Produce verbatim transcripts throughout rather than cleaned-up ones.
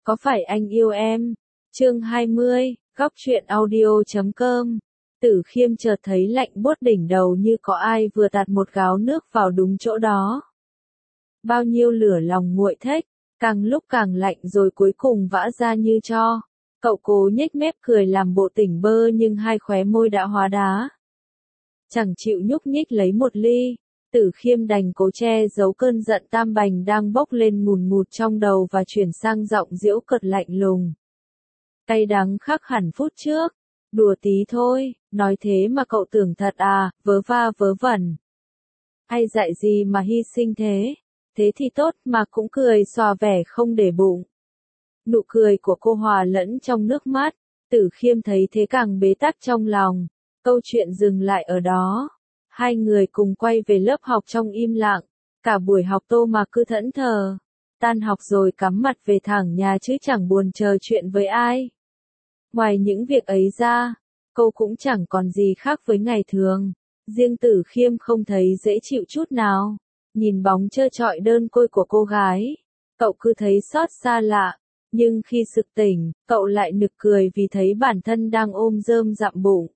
Có phải anh yêu em? Chương hai mươi, góc truyện audio chấm com. Tử Khiêm chợt thấy lạnh buốt đỉnh đầu như có ai vừa tạt một gáo nước vào đúng chỗ đó. Bao nhiêu lửa lòng nguội thếch, càng lúc càng lạnh rồi cuối cùng vã ra như tro. Cậu cố nhếch mép cười làm bộ tỉnh bơ nhưng hai khóe môi đã hóa đá. Chẳng chịu nhúc nhích lấy một ly. Tử Khiêm đành cố che giấu cơn giận tam bành đang bốc lên ngùn ngụt trong đầu và chuyển sang giọng giễu cợt lạnh lùng. Cay đắng khác hẳn phút trước. Đùa tí thôi, nói thế mà cậu tưởng thật à, vớ va vớ vẩn. Hay dạy gì mà hy sinh thế? Thế thì tốt mà cũng cười xòa vẻ không để bụng. Nụ cười của cô hòa lẫn trong nước mắt. Tử Khiêm thấy thế càng bế tắc trong lòng. Câu chuyện dừng lại ở đó. Hai người cùng quay về lớp học trong im lặng. Cả buổi học Tô Mạc cứ thẫn thờ. Tan học rồi cắm mặt về thẳng nhà chứ chẳng buồn trò chuyện với ai. Ngoài những việc ấy ra, cô cũng chẳng còn gì khác với ngày thường. Riêng Tử Khiêm không thấy dễ chịu chút nào. Nhìn bóng trơ trọi đơn côi của cô gái, cậu cứ thấy xót xa lạ. Nhưng khi sực tỉnh, cậu lại nực cười vì thấy bản thân đang ôm rơm dặm bụng.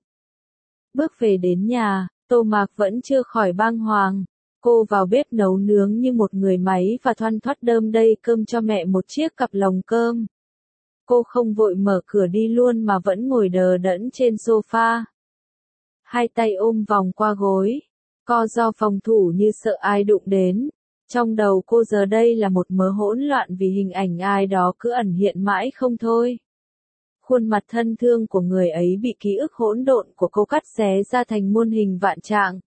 Bước về đến nhà, Tô Mạc vẫn chưa khỏi bàng hoàng. Cô vào bếp nấu nướng như một người máy và thoăn thoắt đơm đầy cơm cho mẹ một chiếc cặp lồng cơm. Cô không vội mở cửa đi luôn mà vẫn ngồi đờ đẫn trên sofa. Hai tay ôm vòng qua gối, co ro phòng thủ như sợ ai đụng đến. Trong đầu cô giờ đây là một mớ hỗn loạn vì hình ảnh ai đó cứ ẩn hiện mãi không thôi. Khuôn mặt thân thương của người ấy bị ký ức hỗn độn của cô cắt xé ra thành muôn hình vạn trạng.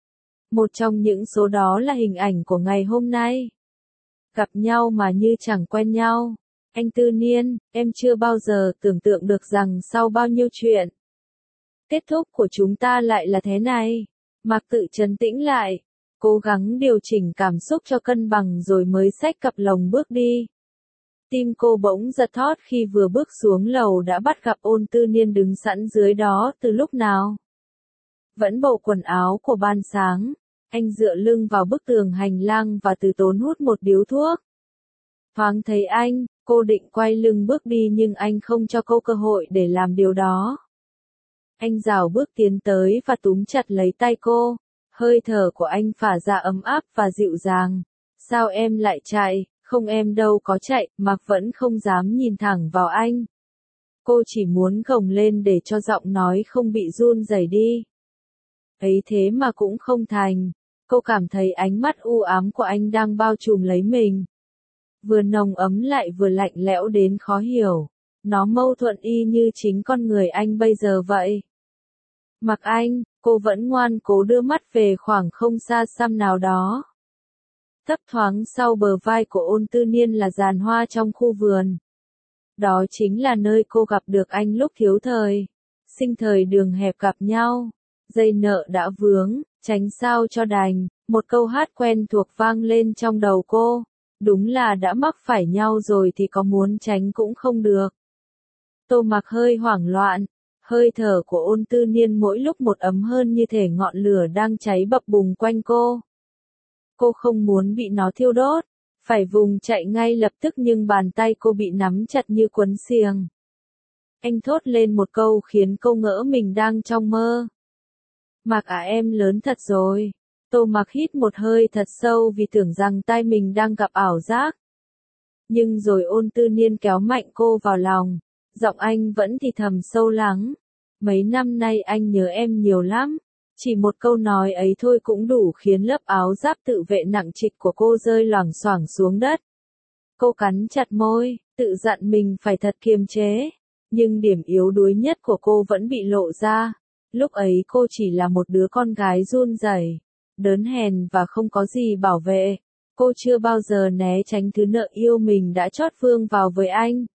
Một trong những số đó là hình ảnh của ngày hôm nay. Gặp nhau mà như chẳng quen nhau. Anh Tư Niên, em chưa bao giờ tưởng tượng được rằng sau bao nhiêu chuyện, kết thúc của chúng ta lại là thế này. Mạc tự trấn tĩnh lại, cố gắng điều chỉnh cảm xúc cho cân bằng rồi mới xách cặp lồng bước đi. Tim cô bỗng giật thót khi vừa bước xuống lầu đã bắt gặp Ôn Tư Niên đứng sẵn dưới đó từ lúc nào. Vẫn bộ quần áo của ban sáng, anh dựa lưng vào bức tường hành lang và từ tốn hút một điếu thuốc. Thoáng thấy anh, cô định quay lưng bước đi nhưng anh không cho cô cơ hội để làm điều đó. Anh rảo bước tiến tới và túm chặt lấy tay cô. Hơi thở của anh phả ra ấm áp và dịu dàng. Sao em lại chạy? Không, em đâu có chạy, Mạc vẫn không dám nhìn thẳng vào anh. Cô chỉ muốn gồng lên để cho giọng nói không bị run rẩy đi. Ấy thế mà cũng không thành. Cô cảm thấy ánh mắt u ám của anh đang bao trùm lấy mình. Vừa nồng ấm lại vừa lạnh lẽo đến khó hiểu. Nó mâu thuẫn y như chính con người anh bây giờ vậy. Mặc anh, cô vẫn ngoan cố đưa mắt về khoảng không xa xăm nào đó. Thấp thoáng sau bờ vai của Ôn Tư Niên là giàn hoa trong khu vườn. Đó chính là nơi cô gặp được anh lúc thiếu thời. Sinh thời đường hẹp gặp nhau. Dây nợ đã vướng, tránh sao cho đành. Một câu hát quen thuộc vang lên trong đầu cô. Đúng là đã mắc phải nhau rồi thì có muốn tránh cũng không được. Tô Mạc hơi hoảng loạn. Hơi thở của Ôn Tư Niên mỗi lúc một ấm hơn như thể ngọn lửa đang cháy bập bùng quanh cô. Cô không muốn bị nó thiêu đốt. Phải vùng chạy ngay lập tức nhưng bàn tay cô bị nắm chặt như quấn xiềng. Anh thốt lên một câu khiến cô ngỡ mình đang trong mơ. Mạc à, em lớn thật rồi. Tô Mạc hít một hơi thật sâu vì tưởng rằng tai mình đang gặp ảo giác. Nhưng rồi Ôn Tư Niên kéo mạnh cô vào lòng. Giọng anh vẫn thì thầm sâu lắng. Mấy năm nay anh nhớ em nhiều lắm. Chỉ một câu nói ấy thôi cũng đủ khiến lớp áo giáp tự vệ nặng trịch của cô rơi loảng xoảng xuống đất. Cô cắn chặt môi, tự dặn mình phải thật kiềm chế. Nhưng điểm yếu đuối nhất của cô vẫn bị lộ ra. Lúc ấy cô chỉ là một đứa con gái run rẩy, đớn hèn và không có gì bảo vệ. Cô chưa bao giờ né tránh thứ nợ yêu mình đã trót vương vào với anh.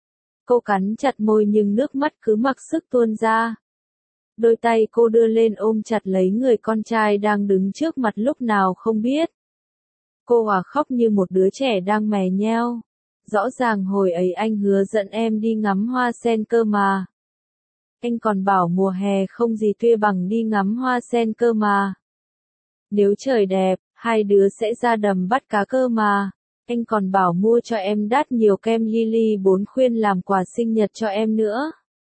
Cô cắn chặt môi nhưng nước mắt cứ mặc sức tuôn ra. Đôi tay cô đưa lên ôm chặt lấy người con trai đang đứng trước mặt lúc nào không biết. Cô hòa khóc như một đứa trẻ đang mè nheo. Rõ ràng hồi ấy anh hứa dẫn em đi ngắm hoa sen cơ mà. Anh còn bảo mùa hè không gì tuyệt bằng đi ngắm hoa sen cơ mà. Nếu trời đẹp, hai đứa sẽ ra đầm bắt cá cơ mà. Anh còn bảo mua cho em đắt nhiều kem Lily bốn khuyên làm quà sinh nhật cho em nữa.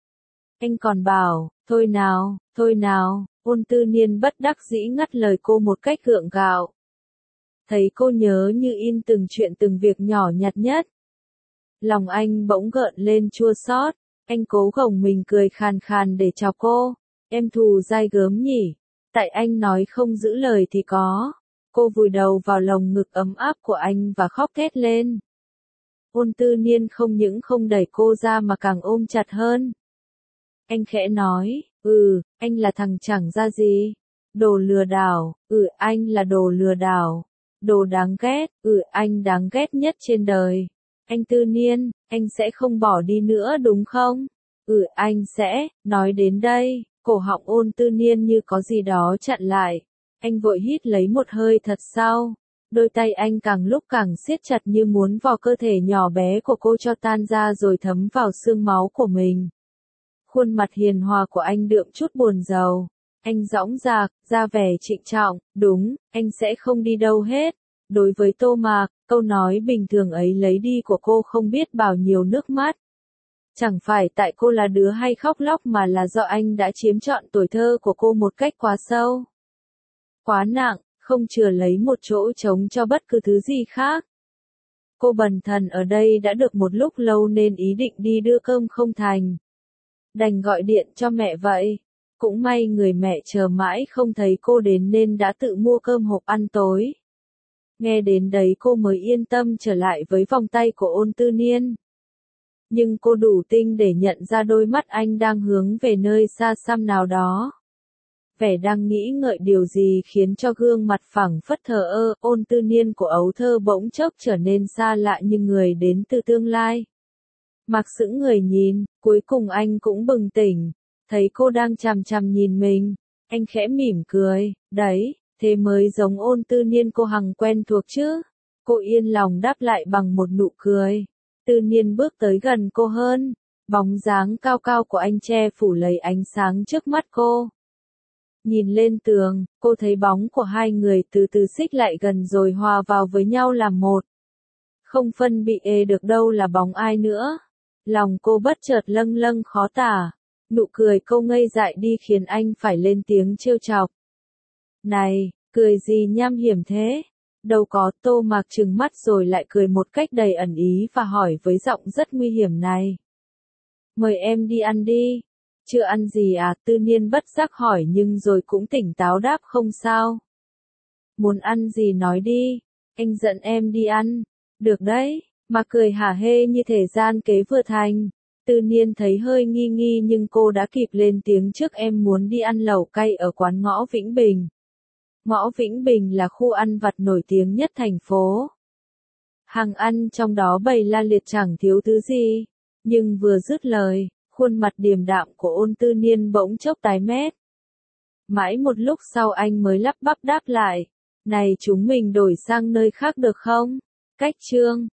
Anh còn bảo, thôi nào, thôi nào, Ôn Tư Niên bất đắc dĩ ngắt lời cô một cách gượng gạo. Thấy cô nhớ như in từng chuyện từng việc nhỏ nhặt nhất. Lòng anh bỗng gợn lên chua xót, anh cố gồng mình cười khàn khàn để chào cô. Em thù dai gớm nhỉ, tại anh nói không giữ lời thì có. Cô vùi đầu vào lồng ngực ấm áp của anh và khóc thét lên. Ôn Tư Niên không những không đẩy cô ra mà càng ôm chặt hơn. Anh khẽ nói, ừ, anh là thằng chẳng ra gì. Đồ lừa đảo, ừ anh là đồ lừa đảo. Đồ đáng ghét, ừ anh đáng ghét nhất trên đời. Anh Tư Niên, anh sẽ không bỏ đi nữa đúng không? Ừ anh sẽ, nói đến đây, cổ họng Ôn Tư Niên như có gì đó chặn lại. Anh vội hít lấy một hơi thật sâu. Đôi tay anh càng lúc càng siết chặt như muốn vò cơ thể nhỏ bé của cô cho tan ra rồi thấm vào xương máu của mình. Khuôn mặt hiền hòa của anh đượm chút buồn rầu. Anh dõng dạc, ra vẻ trịnh trọng, đúng, anh sẽ không đi đâu hết. Đối với Tô Mạc, câu nói bình thường ấy lấy đi của cô không biết bao nhiêu nước mắt. Chẳng phải tại cô là đứa hay khóc lóc mà là do anh đã chiếm trọn tuổi thơ của cô một cách quá sâu. Quá nặng, không chừa lấy một chỗ trống cho bất cứ thứ gì khác. Cô bần thần ở đây đã được một lúc lâu nên ý định đi đưa cơm không thành. Đành gọi điện cho mẹ vậy. Cũng may người mẹ chờ mãi không thấy cô đến nên đã tự mua cơm hộp ăn tối. Nghe đến đấy cô mới yên tâm trở lại với vòng tay của Ôn Tư Niên. Nhưng cô đủ tinh để nhận ra đôi mắt anh đang hướng về nơi xa xăm nào đó. Vẻ đang nghĩ ngợi điều gì khiến cho gương mặt phẳng phất thờ ơ, Ôn Tư Niên của ấu thơ bỗng chốc trở nên xa lạ như người đến từ tương lai. Mặc sững người nhìn, cuối cùng anh cũng bừng tỉnh, thấy cô đang chằm chằm nhìn mình, anh khẽ mỉm cười, đấy, thế mới giống Ôn Tư Niên cô hằng quen thuộc chứ. Cô yên lòng đáp lại bằng một nụ cười. Tư Niên bước tới gần cô hơn, bóng dáng cao cao của anh che phủ lấy ánh sáng trước mắt cô. Nhìn lên tường, cô thấy bóng của hai người từ từ xích lại gần rồi hòa vào với nhau làm một. Không phân biệt được đâu là bóng ai nữa. Lòng cô bất chợt lâng lâng khó tả. Nụ cười cô ngây dại đi khiến anh phải lên tiếng trêu chọc. Này, cười gì nham hiểm thế? Đâu có. Tô Mạc trừng mắt rồi lại cười một cách đầy ẩn ý và hỏi với giọng rất nguy hiểm này. Mời em đi ăn đi. Chưa ăn gì à? Tư Niên bất giác hỏi nhưng rồi cũng tỉnh táo đáp không sao. Muốn ăn gì nói đi, anh dẫn em đi ăn. Được đấy, mà cười hả hê như thể gian kế vừa thành. Tư Niên thấy hơi nghi nghi nhưng cô đã kịp lên tiếng trước, em muốn đi ăn lẩu cay ở quán ngõ Vĩnh Bình. Ngõ Vĩnh Bình là khu ăn vặt nổi tiếng nhất thành phố. Hàng ăn trong đó bày la liệt chẳng thiếu thứ gì. Nhưng vừa dứt lời, khuôn mặt điềm đạm của Ôn Tư Niên bỗng chốc tái mét. Mãi một lúc sau anh mới lắp bắp đáp lại. Này chúng mình đổi sang nơi khác được không? Cách chương